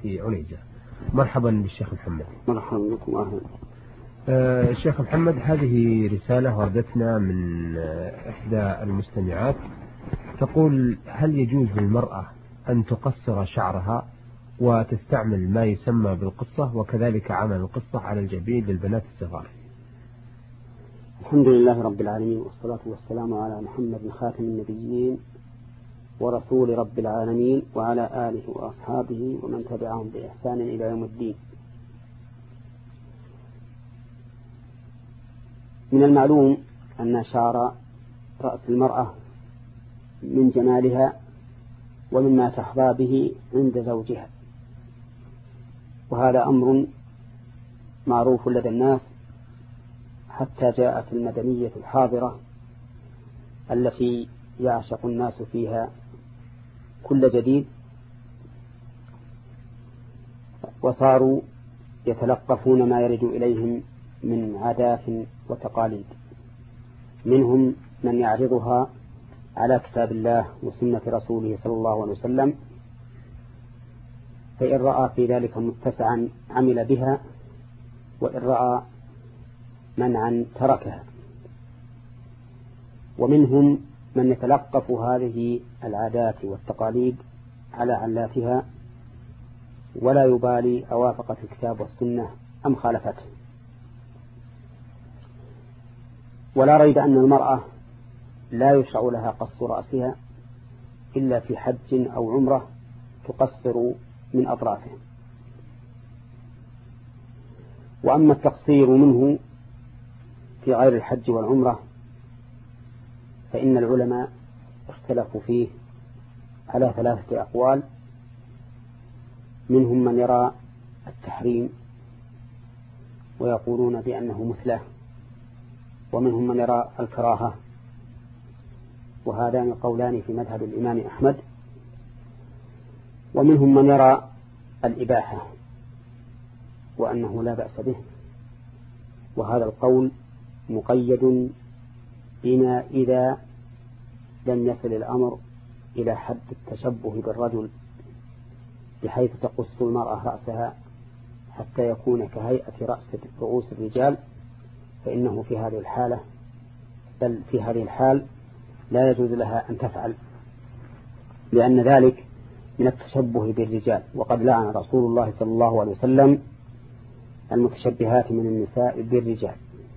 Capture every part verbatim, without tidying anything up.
في عنيزة. مرحبا بالشيخ محمد. مرحبا بكم أهلا. آه الشيخ محمد، هذه رسالة وردتنا من آه إحدى المستمعات تقول: هل يجوز للمرأة أن تقصر شعرها وتستعمل ما يسمى بالقصة، وكذلك عمل القصة على الجبين للبنات الصغار؟ الحمد لله رب العالمين، والصلاة والسلام على محمد خاتم النبيين ورسول رب العالمين وعلى آله وأصحابه ومن تبعهم بإحسان إلى يوم الدين. من المعلوم أن شعر رأس المرأة من جمالها ومما تحظى به عند زوجها، وهذا أمر معروف لدى الناس حتى جاءت المدنية الحاضرة التي يعشق الناس فيها كل جديد، وصاروا يتلقفون ما يرد إليهم من عادات وتقاليد، منهم من يعرضها على كتاب الله وسنة رسوله صلى الله عليه وسلم، فإن رأى في ذلك متسعا عمل بها، وإن رأى منعا تركها. ومنهم من يتلقف هذه العادات والتقاليد على علاتها ولا يبالي أوافقت الكتاب والسنة أم خالفته. ولا ريب أن المرأة لا يشرع لها قص رأسها إلا في حج أو عمرة تقصر من أطرافه. وأما التقصير منه في غير الحج والعمرة فإن العلماء اختلفوا فيه على ثلاثة أقوال، منهم من يرى التحريم ويقولون بأنه مثله، ومنهم من يرى الكراهة، وهذان قولان في مذهب الإمام أحمد، ومنهم من يرى الإباحة وأنه لا بأس به، وهذا القول مقيد بنا إذا لم يصل الأمر إلى حد التشبه بالرجل بحيث تقص المرأة رأسها حتى يكون كهيئة رأس رؤوس الرجال، فإنه في هذه الحالة بل في هذه الحال لا يجوز لها أن تفعل، لأن ذلك من التشبه بالرجال، وقد لعن رسول الله صلى الله عليه وسلم المتشبهات من النساء بالرجال.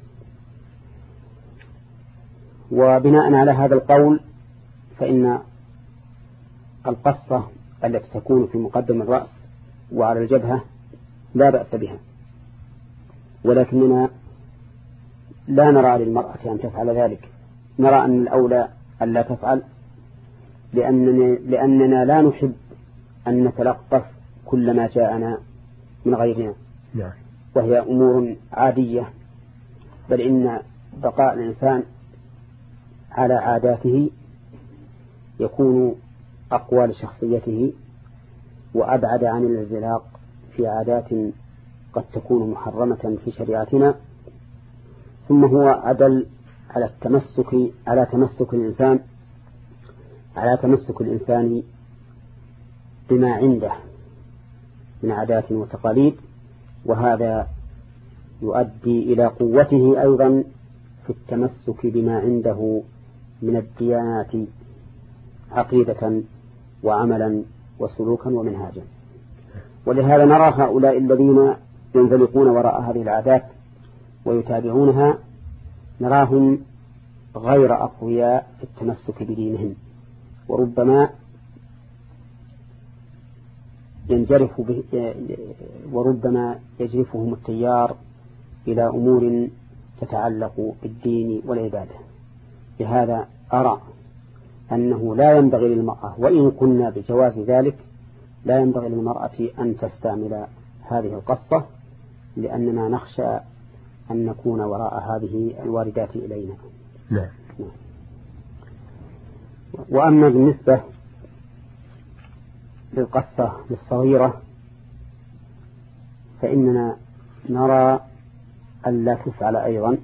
وبناء على هذا القول فإن القصة التي تكون في مقدم الرأس وعلى الجبهة لا بأس بها، ولكننا لا نرى للمرأة أن تفعل ذلك، نرى أن الأولى أن لا تفعل، لأننا, لأننا لا نحب أن نتلقف كل ما جاءنا من غيرنا، وهي أمور عادية، بل إن بقاء الإنسان على عاداته يكون أقوى لشخصيته وأبعد عن الانزلاق في عادات قد تكون محرمة في شريعتنا. ثم هو أدل على التمسك على تمسك الإنسان على تمسك الإنسان بما عنده من عادات وتقاليد، وهذا يؤدي إلى قوته أيضا في التمسك بما عنده من الديانات عقيدة وعملا وسلوكا ومنهاجا. ولهذا نرى هؤلاء الذين ينزلقون وراء هذه العادات ويتابعونها نراهم غير أقوياء في التمسك بدينهم، وربما ينجرف به وربما يجرفهم التيار إلى أمور تتعلق بالدين والعبادة. لهذا أرى أنه لا ينبغي للمرأة، وإن كنا بجواز ذلك، لا ينبغي للمرأة أن تستعمل هذه القصة، لأننا نخشى أن نكون وراء هذه الواردات إلينا. نعم. نعم. وأما بالنسبة للقصة للصغيرة فإننا نرى ألا تفعل أيضا،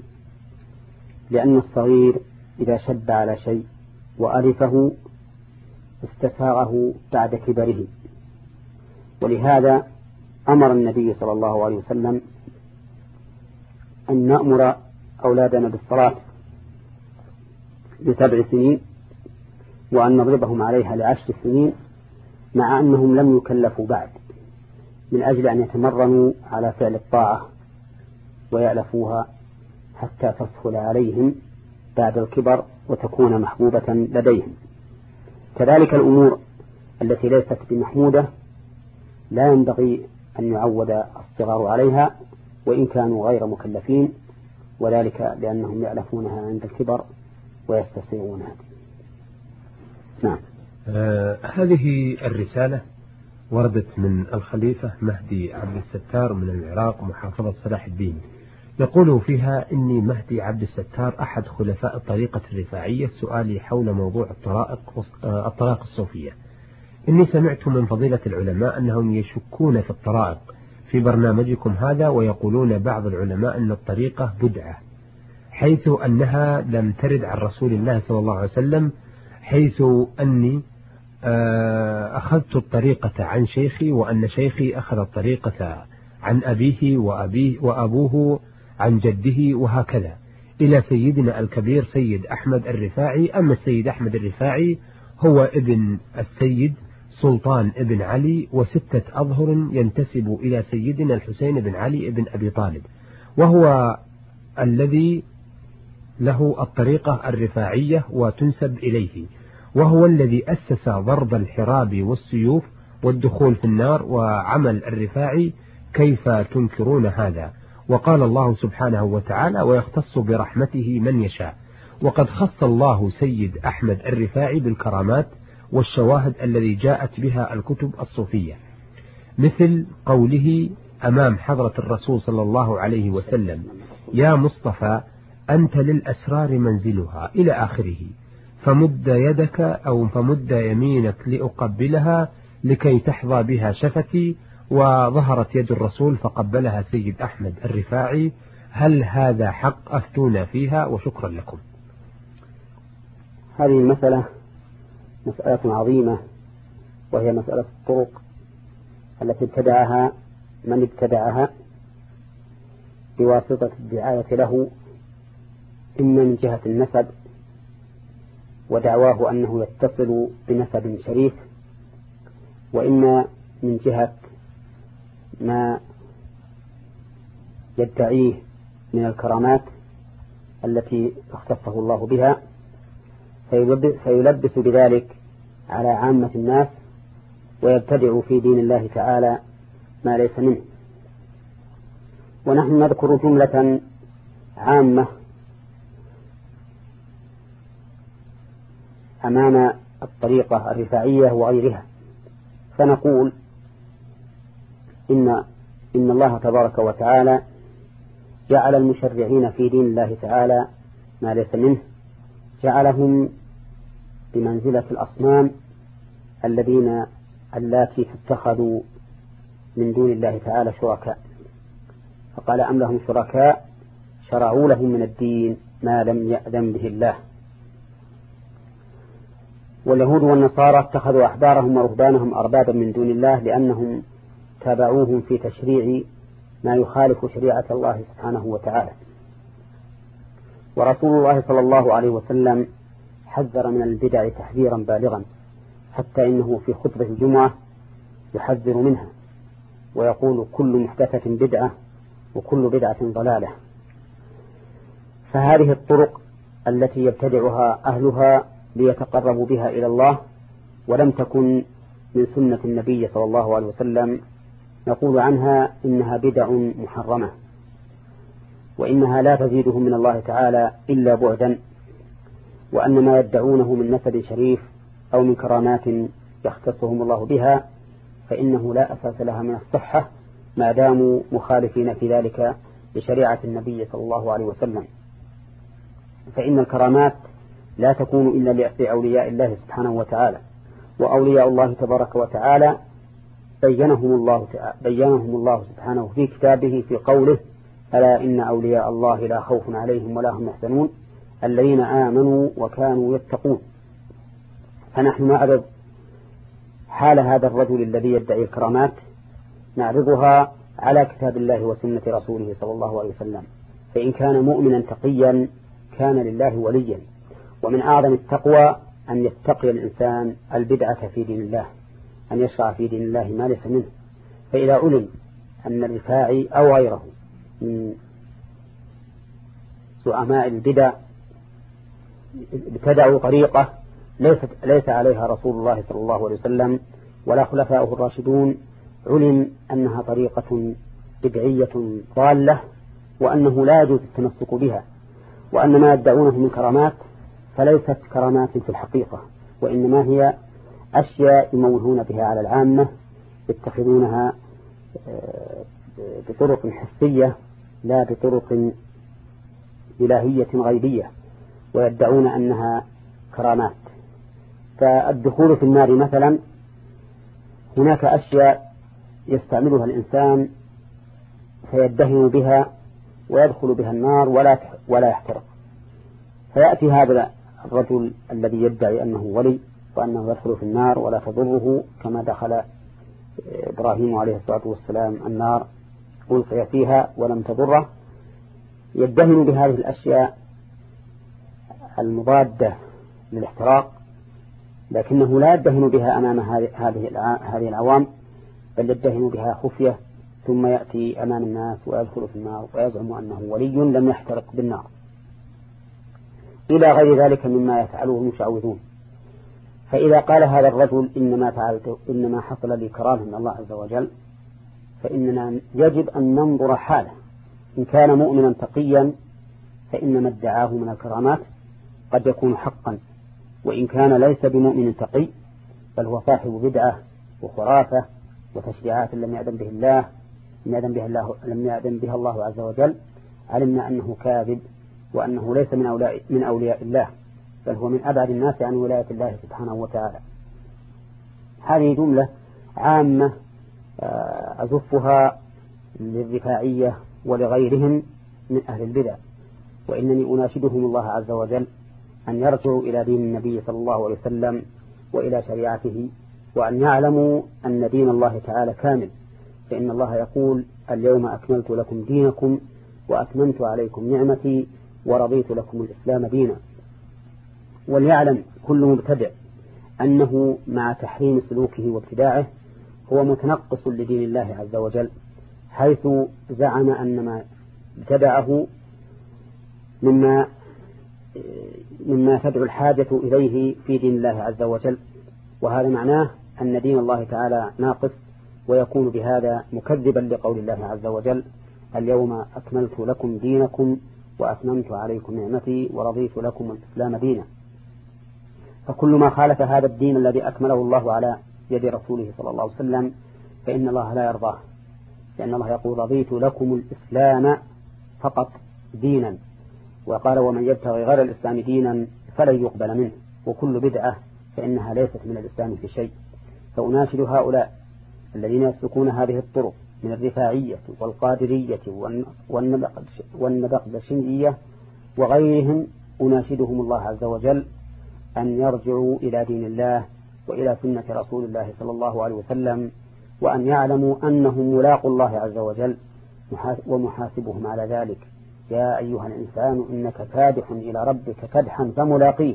لأن الصغير إذا شب على شيء وألفه استساغه بعد كبره، ولهذا أمر النبي صلى الله عليه وسلم أن نأمر أولادنا بالصلاة لسبع سنين وأن نضربهم عليها لعشر سنين، مع أنهم لم يكلفوا بعد، من أجل أن يتمرنوا على فعل الطاعة ويألفوها حتى تسهل عليهم بعد الكبر وتكون محبوبة لديهم. كذلك الأمور التي ليست بمحمودة لا ينبغي أن يعود الصغار عليها وإن كانوا غير مكلفين، وذلك لأنهم يألفونها عند الكبر ويستصيغونها. نعم. آه هذه الرسالة وردت من الخليفة مهدي عبد الستار من العراق محافظة صلاح الدين، يقول فيها: إني مهدي عبد الستار أحد خلفاء الطريقة الرفاعية، سؤالي حول موضوع الطرائق الطرائق الصوفية. إني سمعت من فضيلة العلماء أنهم يشكون في الطرائق في برنامجكم هذا، ويقولون بعض العلماء أن الطريقة بدعة، حيث أنها لم ترد عن رسول الله صلى الله عليه وسلم، حيث أني أخذت الطريقة عن شيخي، وأن شيخي أخذ الطريقة عن أبيه وأبيه وأبوه عن جده، وهكذا إلى سيدنا الكبير سيد أحمد الرفاعي. أما السيد أحمد الرفاعي هو ابن السيد سلطان ابن علي وستة أظهر ينتسب إلى سيدنا الحسين بن علي بن أبي طالب، وهو الذي له الطريقة الرفاعية وتنسب إليه، وهو الذي أسس ضرب الحراب والسيوف والدخول في النار وعمل الرفاعي. كيف تنكرون هذا؟ وقال الله سبحانه وتعالى: ويختص برحمته من يشاء. وقد خص الله سيد أحمد الرفاعي بالكرامات والشواهد الذي جاءت بها الكتب الصوفية، مثل قوله أمام حضرة الرسول صلى الله عليه وسلم: يا مصطفى أنت للأسرار منزلها، إلى آخره. فمد يدك أو فمد يمينك لأقبلها لكي تحظى بها شفتي، وظهرت يد الرسول فقبلها سيد أحمد الرفاعي. هل هذا حق؟ أفتونا فيها وشكرا لكم. هذه المسألة مسألة عظيمة، وهي مسألة الطرق التي ابتدعها من ابتدعها بواسطة الدعاية له، إما من جهة النسب ودعواه أنه يتصل بنسب شريف، وإما من جهة ما يدعيه من الكرامات التي اختصه الله بها، فيلبس بذلك على عامة الناس ويبتدع في دين الله تعالى ما ليس منه. ونحن نذكر جملة عامة أمام الطريقة الرفاعية وغيرها، فنقول إن إن الله تبارك وتعالى جعل المشرعين في دين الله تعالى ما ليس منه، جعلهم بمنزلة الأصنام الذين اللاتي اتخذوا من دون الله تعالى شركاء، فقال: أم لهم شركاء شرعوا لهم من الدين ما لم يأذن به الله. واليهود والنصارى اتخذوا أحبارهم ورهبانهم أربابا من دون الله، لأنهم تابعوهم في تشريع ما يخالف شريعة الله سبحانه وتعالى. ورسول الله صلى الله عليه وسلم حذر من البدع تحذيرا بالغا، حتى إنه في خطبة الجمعة يحذر منها ويقول: كل محدثة بدعة وكل بدعة ضلالة. فهذه الطرق التي يبتدعها أهلها ليتقربوا بها إلى الله ولم تكن من سنة النبي صلى الله عليه وسلم، نقول عنها إنها بدع محرمة، وإنها لا تزيدهم من الله تعالى إلا بعدا، وأن ما يدعونه من نسب شريف أو من كرامات يختصهم الله بها فإنه لا أساس لها من الصحة ما داموا مخالفين في ذلك لشريعة النبي صلى الله عليه وسلم. فإن الكرامات لا تكون إلا لأولياء الله سبحانه وتعالى، وأولياء الله تبارك وتعالى بينهم الله بينهم الله سبحانه في كتابه في قوله: ألا إن أولياء الله لا خوف عليهم ولا هم يحزنون الذين آمنوا وكانوا يتقون. فنحن نعرض حال هذا الرجل الذي يدعي الكرامات نعرضها على كتاب الله وسنة رسوله صلى الله عليه وسلم. فإن كان مؤمنا تقيا كان لله وليا. ومن أعظم التقوى أن يتقي الإنسان البدعة في دين الله، أن يشرع في دين الله ما ليس منه. فإذا علم أن الرفاعي أو غيره من زعماء البدع ابتدعوا طريقة ليست ليس عليها رسول الله صلى الله عليه وسلم ولا خلفاؤه الراشدون، علم أنها طريقة بدعية ضالة، وأنه لا يجوز التمسك بها، وأن ما يدعونه من كرامات فليست كرامات في الحقيقة، وإنما هي أشياء يموهون بها على العامة، يتخذونها بطرق حسية لا بطرق إلهية غيبية، ويدعون أنها كرامات. فالدخول في النار مثلا، هناك أشياء يستعملها الإنسان فيدهن بها ويدخل بها النار ولا ولا يحترق، فيأتي هذا الرجل الذي يدعي أنه ولي وأنه يدخل في النار ولا تضره، كما دخل إبراهيم عليه الصلاة والسلام النار ألقي فيها ولم تضره، يدهن بهذه الأشياء المضادة للاحتراق، لكنه لا يدهن بها أمام هذه العوام، بل يدهن بها خفية، ثم يأتي أمام الناس ويدخل في النار ويزعم أنه ولي لم يحترق بالنار، إلى غير ذلك مما يفعله المشعوذون. فإذا قال هذا الرجل إنما فعلت إنما حصل لي كرامة من الله عز وجل، فإننا يجب أن ننظر حاله. إن كان مؤمنا تقيا فإن ما ادعاه من الكرامات قد يكون حقا، وإن كان ليس بمؤمن تقي بل هو صاحب بدعة وخرافة وتشريعات لم يأذن به الله لم يأذن بها الله لم يأذن بها الله عز وجل، علمنا أنه كاذب، وأنه ليس من أولياء من أولياء الله، بل هو من أبعد الناس عن ولاية الله سبحانه وتعالى. هذه جملة عامة أزفها للرفاعية ولغيرهم من أهل البدع، وإنني أناشدهم الله عز وجل أن يرجعوا إلى دين النبي صلى الله عليه وسلم وإلى شريعته، وأن يعلموا أن دين الله تعالى كامل، فإن الله يقول اليوم أكملت لكم دينكم وأتممت عليكم نعمتي ورضيت لكم الإسلام دينا. وليعلم كل مبتدع أنه مع تحريم سلوكه وابتداعه هو متنقص لدين الله عز وجل، حيث زعم أن ما ابتدعه مما مما تدعو الحاجة إليه في دين الله عز وجل، وهذا معناه أن دين الله تعالى ناقص، ويكون بهذا مكذبا لقول الله عز وجل اليوم أكملت لكم دينكم وأتممت عليكم نعمتي ورضيت لكم الإسلام دينا. فكل ما خالف هذا الدين الذي أكمله الله على يد رسوله صلى الله عليه وسلم فإن الله لا يرضاه، لأن الله يقول رضيت لكم الإسلام فقط دينا، وقال ومن يبتغي غير الإسلام دينا فلن يقبل منه، وكل بدعة فإنها ليست من الإسلام في شيء. فأناشد هؤلاء الذين يسلكون هذه الطرق من الرفاعية والقادرية والنبقدشندية وغيرهم، أناشدهم الله عز وجل أن يرجعوا إلى دين الله وإلى سنة رسول الله صلى الله عليه وسلم، وأن يعلموا أنهم ملاقوا الله عز وجل ومحاسبهم على ذلك. يا أيها الإنسان إنك كادح إلى ربك كدحا فملاقيه.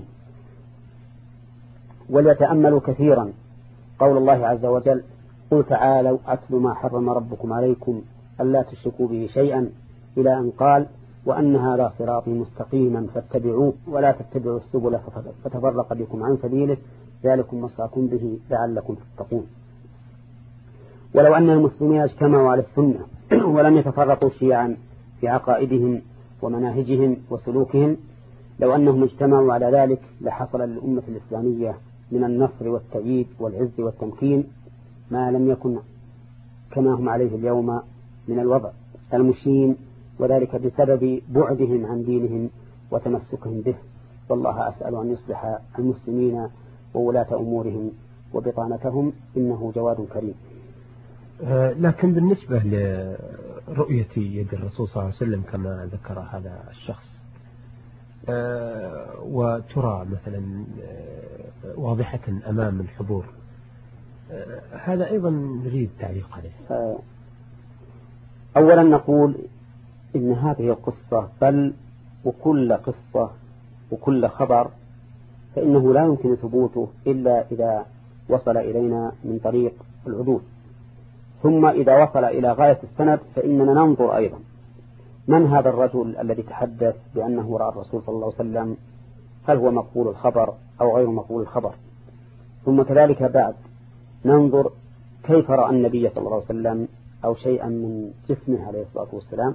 وليتأملوا كثيرا قول الله عز وجل قل تعالوا أتل ما حرم ربكم عليكم ألا تشركوا به شيئا، إلى أن قال وأن هذا صراطي مستقيما فاتبعوه ولا تتبعوا السبل فتفرق بكم عن سبيله ذلكم وصاكم به لعلكم تتقون. ولو أن المسلمين اجتمعوا على السنة ولم يتفرقوا شيعا في عقائدهم ومناهجهم وسلوكهم، لو أنهم اجتمعوا على ذلك لحصل للأمة الإسلامية من النصر والتأييد والعز والتمكين ما لم يكن كما هم عليه اليوم من الوضع المشين، وذلك بسبب بعدهم عن دينهم وتمسكهم به. والله أسأل أن يصلح المسلمين وولاة أمورهم وبطانتهم، إنه جواد كريم. لكن بالنسبة لرؤية يد الرسول صلى الله عليه وسلم كما ذكر هذا الشخص، وترى مثلا واضحة أمام الحضور، هذا أيضا نريد تعليق عليه. أولا نقول إن هذه القصة بل وكل قصة وكل خبر فإنه لا يمكن ثبوته إلا إذا وصل إلينا من طريق العدول، ثم إذا وصل إلى غاية السند فإننا ننظر أيضا من هذا الرجل الذي تحدث بأنه رأى الرسول صلى الله عليه وسلم، هل هو مقبول الخبر أو غير مقبول الخبر. ثم كذلك بعد ننظر كيف رأى النبي صلى الله عليه وسلم أو شيئا من جسمه عليه الصلاة والسلام،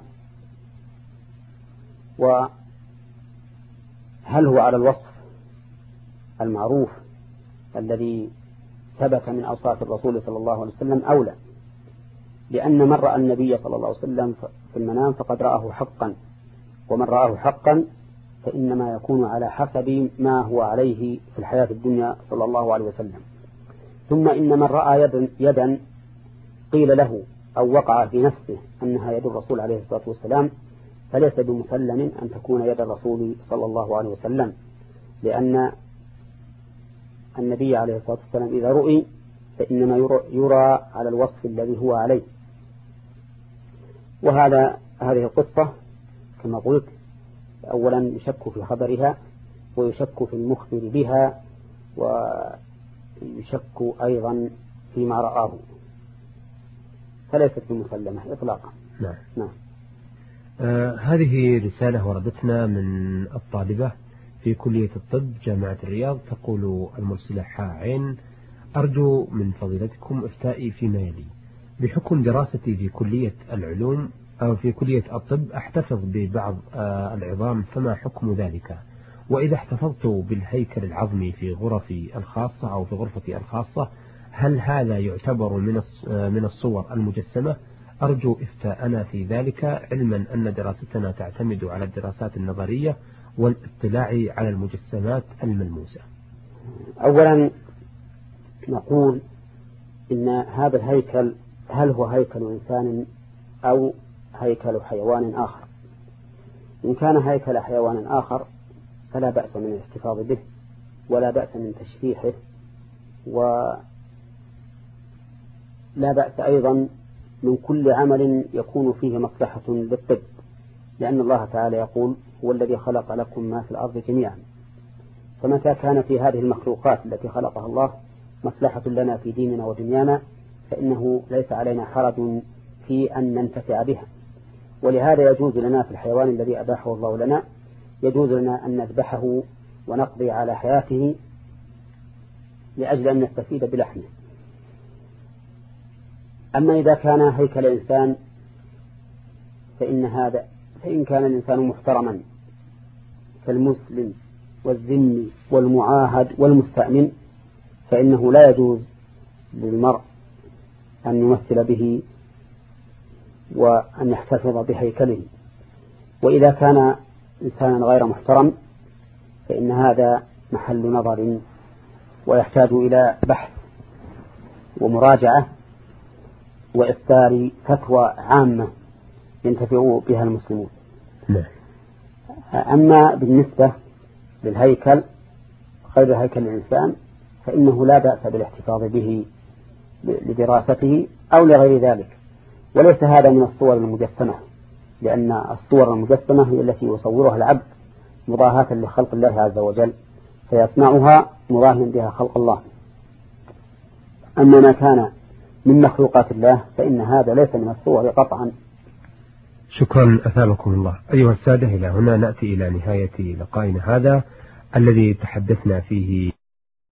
وهل هو على الوصف المعروف الذي ثبت من أوصاف الرسول صلى الله عليه وسلم أو لا. لأن من رأى النبي صلى الله عليه وسلم في المنام فقد رآه حقا، ومن رآه حقا فإنما يكون على حسب ما هو عليه في الحياة الدنيا صلى الله عليه وسلم. ثم إن من رأى يدا, يدا قيل له أو وقع في نفسه أنها يد الرسول عليه الصلاة والسلام فليس بمسلم أن تكون يد الرسول صلى الله عليه وسلم، لأن النبي عليه الصلاة والسلام إذا رؤي فإنما يرى على الوصف الذي هو عليه. وهذا هذه القصة كما قلت أولا يشك في خبرها ويشك في المخبر بها ويشك أيضا فيما رآه، فليست بمسلمة إطلاقا. نعم. نعم. آه هذه رسالة وردتنا من الطالبة في كلية الطب جامعة الرياض، تقول المرسلة حاعين: أرجو من فضيلتكم إفتائي فيما يلي. بحكم دراستي في كلية العلوم أو في كلية الطب أحتفظ ببعض آه العظام، فما حكم ذلك؟ وإذا احتفظت بالهيكل العظمي في غرفي الخاصة أو في غرفتي الخاصة هل هذا يعتبر من من الصور المجسمة؟ أرجو إفتاءنا في ذلك، علما أن دراستنا تعتمد على الدراسات النظرية والاطلاع على المجسمات الملموسة. أولا نقول إن هذا الهيكل هل هو هيكل إنسان أو هيكل حيوان آخر؟ إن كان هيكل حيوان آخر فلا بأس من الاحتفاظ به ولا بأس من تشريحه، ولا بأس أيضا من كل عمل يكون فيه مصلحة للطب، لأن الله تعالى يقول: هو الذي خلق لكم ما في الأرض جميعا. فمتى كان في هذه المخلوقات التي خلقها الله مصلحة لنا في ديننا ودنيانا فإنه ليس علينا حرج في أن ننتفع بها. ولهذا يجوز لنا في الحيوان الذي أباحه الله لنا يجوز لنا أن نذبحه ونقضي على حياته لأجل أن نستفيد بلحمه. أما إذا كان هيكل إنسان فإن هذا فإن كان الإنسان محترما كالمسلم والذمي والمعاهد والمستأمن فإنه لا يجوز للمرء أن يمثل به وأن يحتفظ بهيكله. وإذا كان إنسانا غير محترم فإن هذا محل نظر ويحتاج إلى بحث ومراجعة وإصدار فتوى عامة ينتفع بها المسلمون. أما بالنسبة للهيكل غير هيكل الإنسان فإنه لا بأس بالاحتفاظ به لدراسته أو لغير ذلك، وليس هذا من الصور المجسمة، لأن الصور المجسمة هي التي يصورها العبد مضاهاة لخلق الله عز وجل فيصنعها مضاهيا بها خلق الله. أما ما كان من مخلوقات الله فإن هذا ليس من الصور قطعا. شكرا أثابكم الله. أيها السادة، إلى هنا نأتي إلى نهاية لقائنا هذا الذي تحدثنا فيه